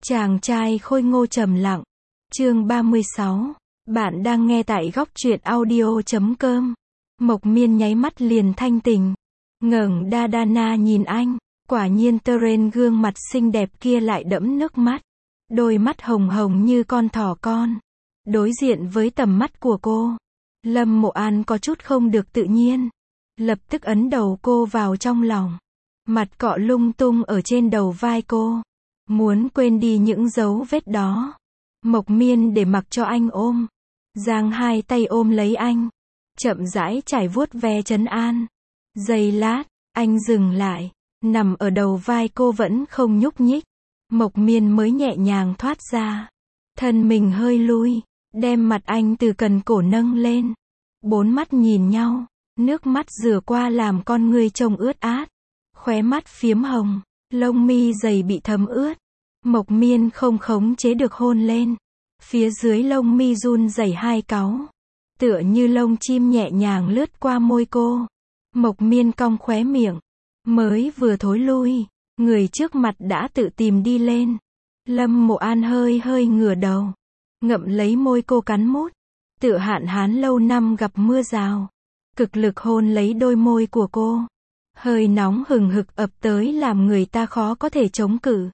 Chàng trai khôi ngô trầm lặng. Chương 36. Bạn đang nghe tại góc truyện audio.com. Mộc Miên nháy mắt liền thanh tỉnh. Ngẩng đa đa na nhìn anh. Quả nhiên Teren gương mặt xinh đẹp kia lại đẫm nước mắt. Đôi mắt hồng hồng như con thỏ con. Đối diện với tầm mắt của cô, Lâm Mộ An có chút không được tự nhiên. Lập tức ấn đầu cô vào trong lòng. Mặt cọ lung tung ở trên đầu vai cô. Muốn quên đi những dấu vết đó. Mộc Miên để mặc cho anh ôm. Giang hai tay ôm lấy anh. Chậm rãi trải vuốt ve trấn an. Giây lát, anh dừng lại. Nằm ở đầu vai cô vẫn không nhúc nhích. Mộc Miên mới nhẹ nhàng thoát ra. Thân mình hơi lui. Đem mặt anh từ cần cổ nâng lên. Bốn mắt nhìn nhau. Nước mắt rửa qua làm con người trông ướt át. Khóe mắt phiếm hồng. Lông mi dày bị thấm ướt. Mộc Miên không khống chế được hôn lên. Phía dưới lông mi run rẩy hai cáu. Tựa như lông chim nhẹ nhàng lướt qua môi cô. Mộc Miên cong khóe miệng. Mới vừa thối lui, người trước mặt đã tự tìm đi lên. Lâm Mộ An hơi hơi ngửa đầu. Ngậm lấy môi cô cắn mút. Tựa hạn hán lâu năm gặp mưa rào. Cực lực hôn lấy đôi môi của cô. Hơi nóng hừng hực ập tới làm người ta khó có thể chống cự.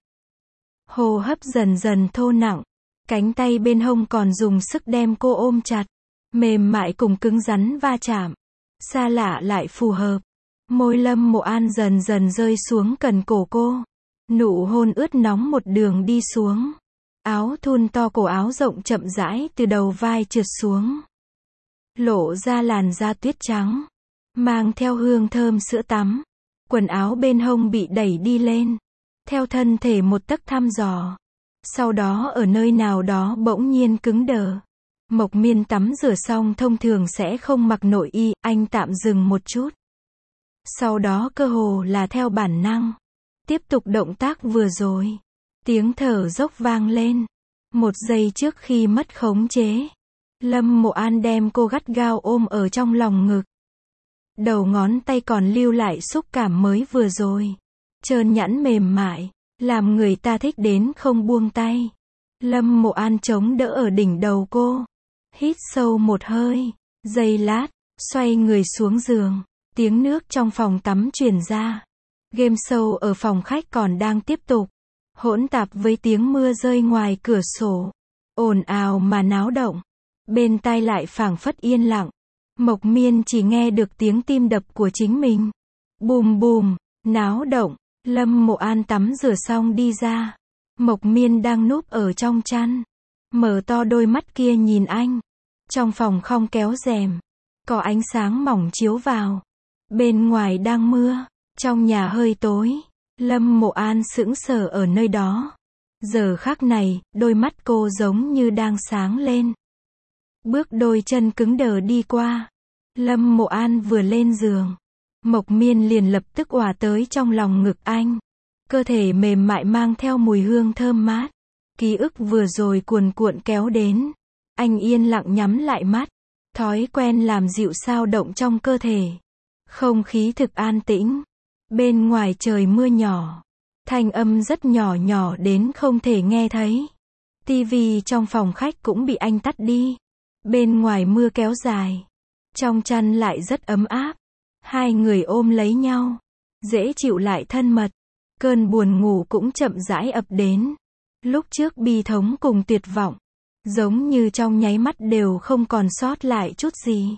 Hô hấp dần dần thô nặng. Cánh tay bên hông còn dùng sức đem cô ôm chặt. Mềm mại cùng cứng rắn va chạm. Xa lạ lại phù hợp. Môi Lâm Mộ An dần dần rơi xuống cần cổ cô. Nụ hôn ướt nóng một đường đi xuống. Áo thun to cổ áo rộng chậm rãi từ đầu vai trượt xuống. Lộ ra làn da tuyết trắng. Mang theo hương thơm sữa tắm. Quần áo bên hông bị đẩy đi lên. Theo thân thể một tấc thăm dò. Sau đó ở nơi nào đó bỗng nhiên cứng đờ. Mộc Miên tắm rửa xong thông thường sẽ không mặc nội y, anh tạm dừng một chút. Sau đó cơ hồ là theo bản năng. Tiếp tục động tác vừa rồi. Tiếng thở dốc vang lên. Một giây trước khi mất khống chế. Lâm Mộ An đem cô gắt gao ôm ở trong lòng ngực. Đầu ngón tay còn lưu lại xúc cảm mới vừa rồi. Trơn nhẵn mềm mại. Làm người ta thích đến không buông tay. Lâm Mộ An chống đỡ ở đỉnh đầu cô. Hít sâu một hơi. Giây lát, xoay người xuống giường. Tiếng nước trong phòng tắm truyền ra. Game show ở phòng khách còn đang tiếp tục. Hỗn tạp với tiếng mưa rơi ngoài cửa sổ. Ồn ào mà náo động. Bên tai lại phảng phất yên lặng. Mộc Miên chỉ nghe được tiếng tim đập của chính mình. Bùm bùm, náo động. Lâm Mộ An tắm rửa xong đi ra. Mộc Miên đang núp ở trong chăn. Mở to đôi mắt kia nhìn anh. Trong phòng không kéo rèm. Có ánh sáng mỏng chiếu vào. Bên ngoài đang mưa. Trong nhà hơi tối. Lâm Mộ An sững sờ ở nơi đó. Giờ khắc này, đôi mắt cô giống như đang sáng lên. Bước đôi chân cứng đờ đi qua. Lâm Mộ An vừa lên giường. Mộc Miên liền lập tức òa tới trong lòng ngực anh. Cơ thể mềm mại mang theo mùi hương thơm mát. Ký ức vừa rồi cuồn cuộn kéo đến. Anh yên lặng nhắm lại mắt. Thói quen làm dịu xao động trong cơ thể. Không khí thực an tĩnh. Bên ngoài trời mưa nhỏ. Thanh âm rất nhỏ nhỏ đến không thể nghe thấy. Tivi trong phòng khách cũng bị anh tắt đi. Bên ngoài mưa kéo dài. Trong chăn lại rất ấm áp. Hai người ôm lấy nhau. Dễ chịu lại thân mật. Cơn buồn ngủ cũng chậm rãi ập đến. Lúc trước bi thống cùng tuyệt vọng. Giống như trong nháy mắt đều không còn sót lại chút gì.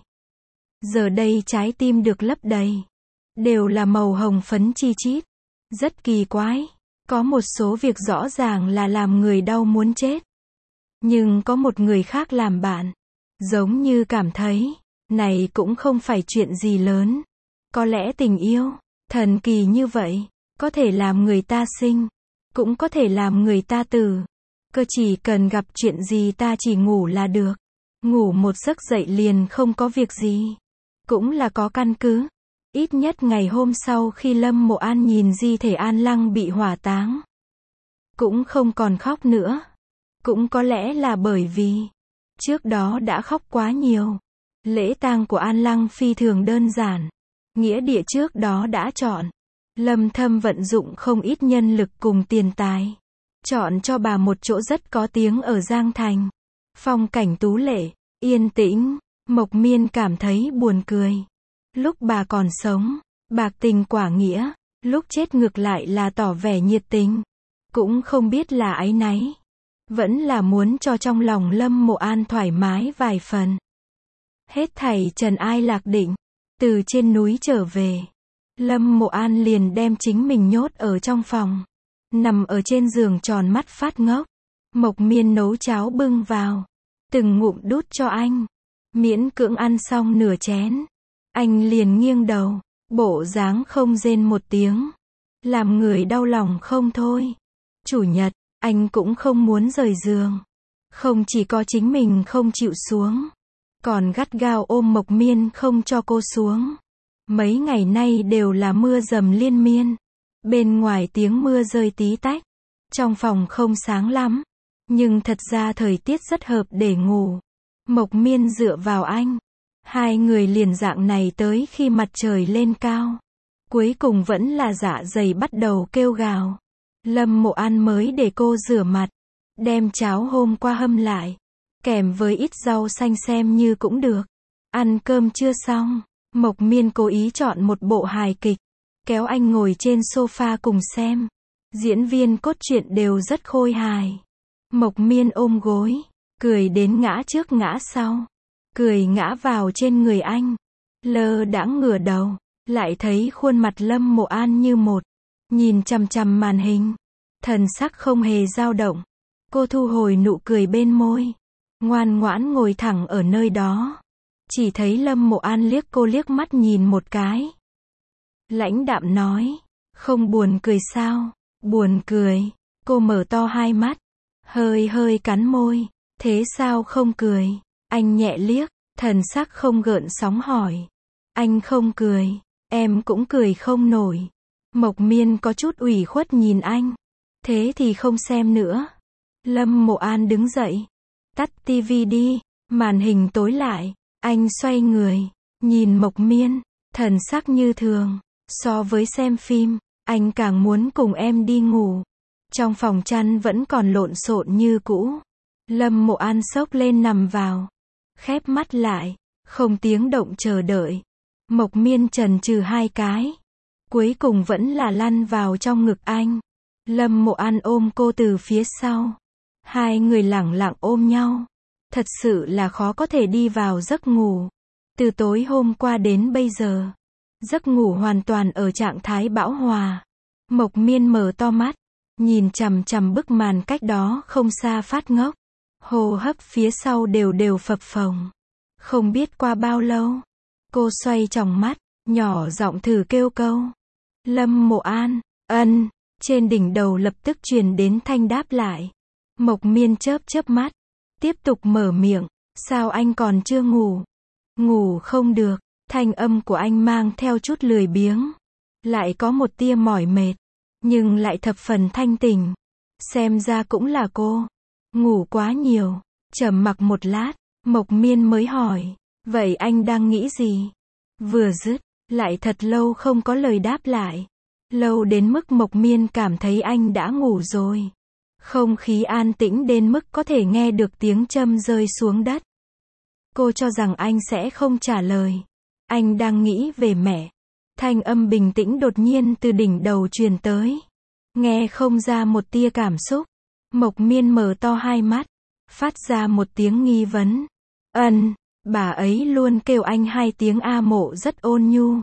Giờ đây trái tim được lấp đầy. Đều là màu hồng phấn chi chít. Rất kỳ quái. Có một số việc rõ ràng là làm người đau muốn chết. Nhưng có một người khác làm bạn. Giống như cảm thấy, này cũng không phải chuyện gì lớn. Có lẽ tình yêu, thần kỳ như vậy, có thể làm người ta sinh, cũng có thể làm người ta tử. Cơ chỉ cần gặp chuyện gì ta chỉ ngủ là được. Ngủ một giấc dậy liền không có việc gì. Cũng là có căn cứ. Ít nhất ngày hôm sau khi Lâm Mộ An nhìn di thể An Lăng bị hỏa táng. Cũng không còn khóc nữa. Cũng có lẽ là bởi vì trước đó đã khóc quá nhiều. Lễ tang của An Lăng phi thường đơn giản. Nghĩa địa trước đó đã chọn. Lâm Thâm vận dụng không ít nhân lực cùng tiền tài. chọn cho bà một chỗ rất có tiếng ở Giang Thành. Phong cảnh tú lệ, yên tĩnh, Mộc Miên cảm thấy buồn cười. Lúc bà còn sống, bạc tình quả nghĩa, lúc chết ngược lại là tỏ vẻ nhiệt tình. Cũng không biết là áy náy, vẫn là muốn cho trong lòng Lâm Mộ An thoải mái vài phần. Hết thảy trần ai lạc định, từ trên núi trở về, Lâm Mộ An liền đem chính mình nhốt ở trong phòng. Nằm ở trên giường tròn mắt phát ngốc. Mộc Miên nấu cháo bưng vào, từng ngụm đút cho anh. Miễn cưỡng ăn xong nửa chén, anh liền nghiêng đầu, bộ dáng không rên một tiếng, làm người đau lòng không thôi. Chủ nhật, anh cũng không muốn rời giường. Không chỉ có chính mình không chịu xuống, còn gắt gao ôm Mộc Miên không cho cô xuống. Mấy ngày nay đều là mưa dầm liên miên. Bên ngoài tiếng mưa rơi tí tách. Trong phòng không sáng lắm, nhưng thật ra thời tiết rất hợp để ngủ. Mộc Miên dựa vào anh. Hai người liền dạng này tới khi mặt trời lên cao. Cuối cùng vẫn là dạ dày bắt đầu kêu gào. Lâm Mộ An mới để cô rửa mặt, đem cháo hôm qua hâm lại, kèm với ít rau xanh xem như cũng được. Ăn cơm chưa xong, Mộc Miên cố ý chọn một bộ hài kịch, kéo anh ngồi trên sofa cùng xem. Diễn viên cốt truyện đều rất khôi hài. Mộc Miên ôm gối, cười đến ngã trước ngã sau, cười ngã vào trên người anh. Lơ đãng ngửa đầu, lại thấy khuôn mặt Lâm Mộ An như một, nhìn chằm chằm màn hình, thần sắc không hề dao động. Cô thu hồi nụ cười bên môi, ngoan ngoãn ngồi thẳng ở nơi đó. Chỉ thấy Lâm Mộ An liếc cô liếc mắt nhìn một cái. Lãnh đạm nói, không buồn cười sao? Buồn cười. Cô mở to hai mắt, hơi hơi cắn môi. Thế sao không cười? Anh nhẹ liếc, thần sắc không gợn sóng hỏi. Anh không cười, em cũng cười không nổi. Mộc Miên có chút ủy khuất nhìn anh. Thế thì không xem nữa. Lâm Mộ An đứng dậy. Tắt tivi đi. Màn hình tối lại. Anh xoay người, nhìn Mộc Miên, thần sắc như thường. So với xem phim, anh càng muốn cùng em đi ngủ. Trong phòng chăn vẫn còn lộn xộn như cũ. Lâm Mộ An xốc lên nằm vào, khép mắt lại, không tiếng động chờ đợi. Mộc Miên chần chừ hai cái, cuối cùng vẫn là lăn vào trong ngực anh. Lâm Mộ An ôm cô từ phía sau. Hai người lẳng lặng ôm nhau. Thật sự là khó có thể đi vào giấc ngủ. Từ tối hôm qua đến bây giờ, giấc ngủ hoàn toàn ở trạng thái bão hòa. Mộc Miên mở to mắt, nhìn chằm chằm bức màn cách đó không xa phát ngốc. Hô hấp phía sau đều đều phập phồng. Không biết qua bao lâu, cô xoay tròng mắt, nhỏ giọng thử kêu câu. Lâm Mộ An, ân. Trên đỉnh đầu lập tức truyền đến thanh đáp lại. Mộc Miên chớp chớp mắt, tiếp tục mở miệng. Sao anh còn chưa ngủ? Ngủ không được. Thanh âm của anh mang theo chút lười biếng, lại có một tia mỏi mệt, nhưng lại thập phần thanh tỉnh. Xem ra cũng là cô ngủ quá nhiều. Trầm mặc một lát, Mộc Miên mới hỏi, vậy anh đang nghĩ gì? Vừa dứt, lại thật lâu không có lời đáp lại. Lâu đến mức Mộc Miên cảm thấy anh đã ngủ rồi. Không khí an tĩnh đến mức có thể nghe được tiếng châm rơi xuống đất. Cô cho rằng anh sẽ không trả lời. Anh đang nghĩ về mẹ. Thanh âm bình tĩnh đột nhiên từ đỉnh đầu truyền tới. Nghe không ra một tia cảm xúc. Mộc Miên mở to hai mắt, phát ra một tiếng nghi vấn. Bà ấy luôn kêu anh hai tiếng A Mộ rất ôn nhu.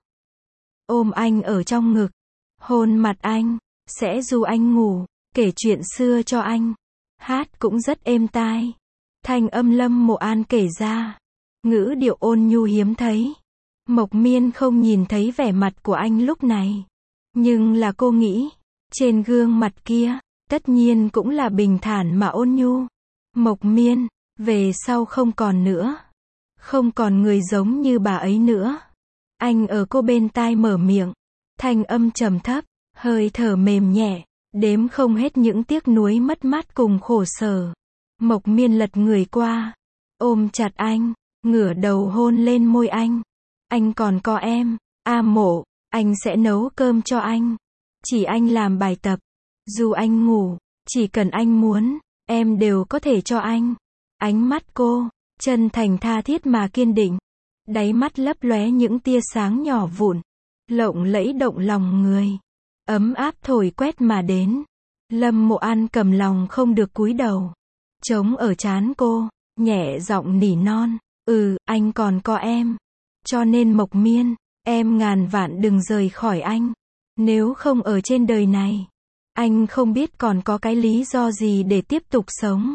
Ôm anh ở trong ngực, hôn mặt anh, sẽ du anh ngủ, kể chuyện xưa cho anh. Hát cũng rất êm tai. Thanh âm Lâm Mộ An kể ra, ngữ điệu ôn nhu hiếm thấy. Mộc Miên không nhìn thấy vẻ mặt của anh lúc này, nhưng là cô nghĩ, trên gương mặt kia, tất nhiên cũng là bình thản mà ôn nhu. Mộc Miên, về sau không còn nữa. Không còn người giống như bà ấy nữa. Anh ở cô bên tai mở miệng, thanh âm trầm thấp, hơi thở mềm nhẹ, đếm không hết những tiếc nuối mất mát cùng khổ sở. Mộc Miên lật người qua, ôm chặt anh, ngửa đầu hôn lên môi anh. Anh còn có em, A Mộ, anh sẽ nấu cơm cho anh. Chỉ anh làm bài tập, dù anh ngủ, Chỉ cần anh muốn, em đều có thể cho anh. Ánh mắt cô, chân thành tha thiết mà kiên định. Đáy mắt lấp lóe những tia sáng nhỏ vụn, lộng lẫy động lòng người. Ấm áp thổi quét mà đến. Lâm Mộ An cầm lòng không được cúi đầu. Trống ở trán cô, nhẹ giọng nỉ non. Anh còn có em. Cho nên Mộc Miên, em ngàn vạn đừng rời khỏi anh. Nếu không ở trên đời này, anh không biết còn có cái lý do gì để tiếp tục sống.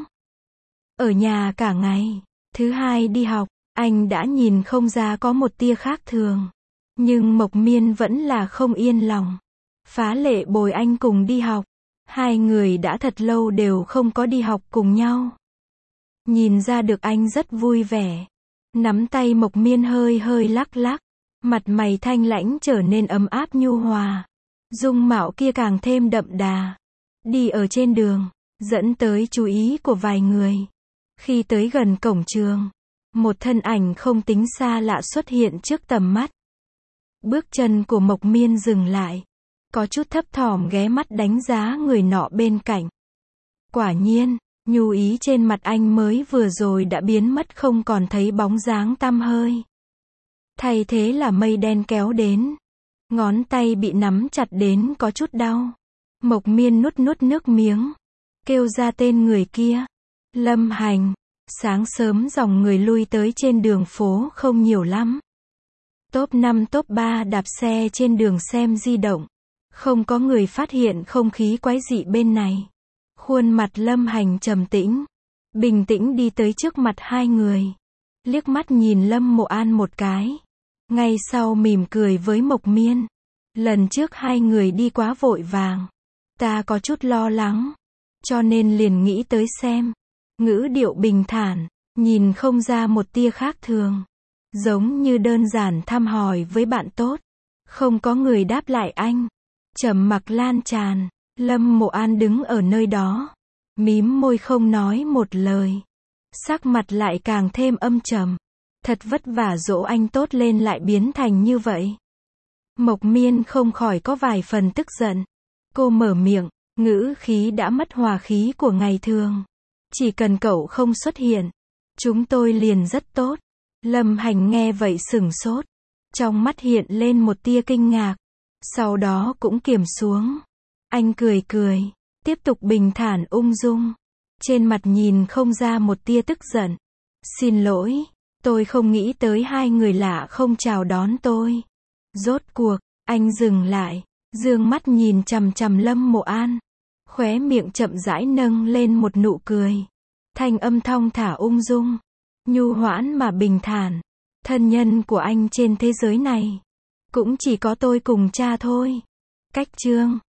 Ở nhà cả ngày, thứ hai đi học, anh đã nhìn không ra có một tia khác thường. Nhưng Mộc Miên vẫn là không yên lòng. Phá lệ bồi anh cùng đi học. Hai người đã thật lâu đều không có đi học cùng nhau. Nhìn ra được anh rất vui vẻ. Nắm tay Mộc Miên hơi hơi lắc lắc. Mặt mày thanh lãnh trở nên ấm áp nhu hòa. Dung mạo kia càng thêm đậm đà. Đi ở trên đường, dẫn tới chú ý của vài người. Khi tới gần cổng trường, một thân ảnh không tính xa lạ xuất hiện trước tầm mắt. Bước chân của Mộc Miên dừng lại. Có chút thấp thỏm ghé mắt đánh giá người nọ bên cạnh. Quả nhiên, nhu ý trên mặt anh mới vừa rồi đã biến mất không còn thấy bóng dáng tăm hơi. Thay thế là mây đen kéo đến. Ngón tay bị nắm chặt đến có chút đau. Mộc Miên nuốt nước miếng. Kêu ra tên người kia. Lâm Hành. Sáng sớm dòng người lui tới trên đường phố không nhiều lắm. Top 5 top 3 đạp xe trên đường xem di động. Không có người phát hiện không khí quái dị bên này. Khuôn mặt Lâm Hành trầm tĩnh. Bình tĩnh đi tới trước mặt hai người. Liếc mắt nhìn Lâm Mộ An một cái. Ngay sau mỉm cười với Mộc Miên. Lần trước hai người đi quá vội vàng. Ta có chút lo lắng. Cho nên liền nghĩ tới xem. Ngữ điệu bình thản. Nhìn không ra một tia khác thường. Giống như đơn giản thăm hỏi với bạn tốt. Không có người đáp lại anh. Trầm mặc lan tràn. Lâm Mộ An đứng ở nơi đó. Mím môi không nói một lời. Sắc mặt lại càng thêm âm trầm. Thật vất vả dỗ anh tốt lên lại biến thành như vậy. Mộc Miên không khỏi có vài phần tức giận. Cô mở miệng, ngữ khí đã mất hòa khí của ngày thường. Chỉ cần cậu không xuất hiện, chúng tôi liền rất tốt. Lâm Hành nghe vậy sửng sốt. Trong mắt hiện lên một tia kinh ngạc. Sau đó cũng kiềm xuống. Anh cười cười, tiếp tục bình thản ung dung. Trên mặt nhìn không ra một tia tức giận. Xin lỗi, tôi không nghĩ tới hai người lạ không chào đón tôi. Rốt cuộc, anh dừng lại, dương mắt nhìn chằm chằm Lâm Mộ An. Khóe miệng chậm rãi nâng lên một nụ cười. Thanh âm thong thả ung dung. Nhu hoãn mà bình thản. Thân nhân của anh trên thế giới này cũng chỉ có tôi cùng cha thôi. Cách chương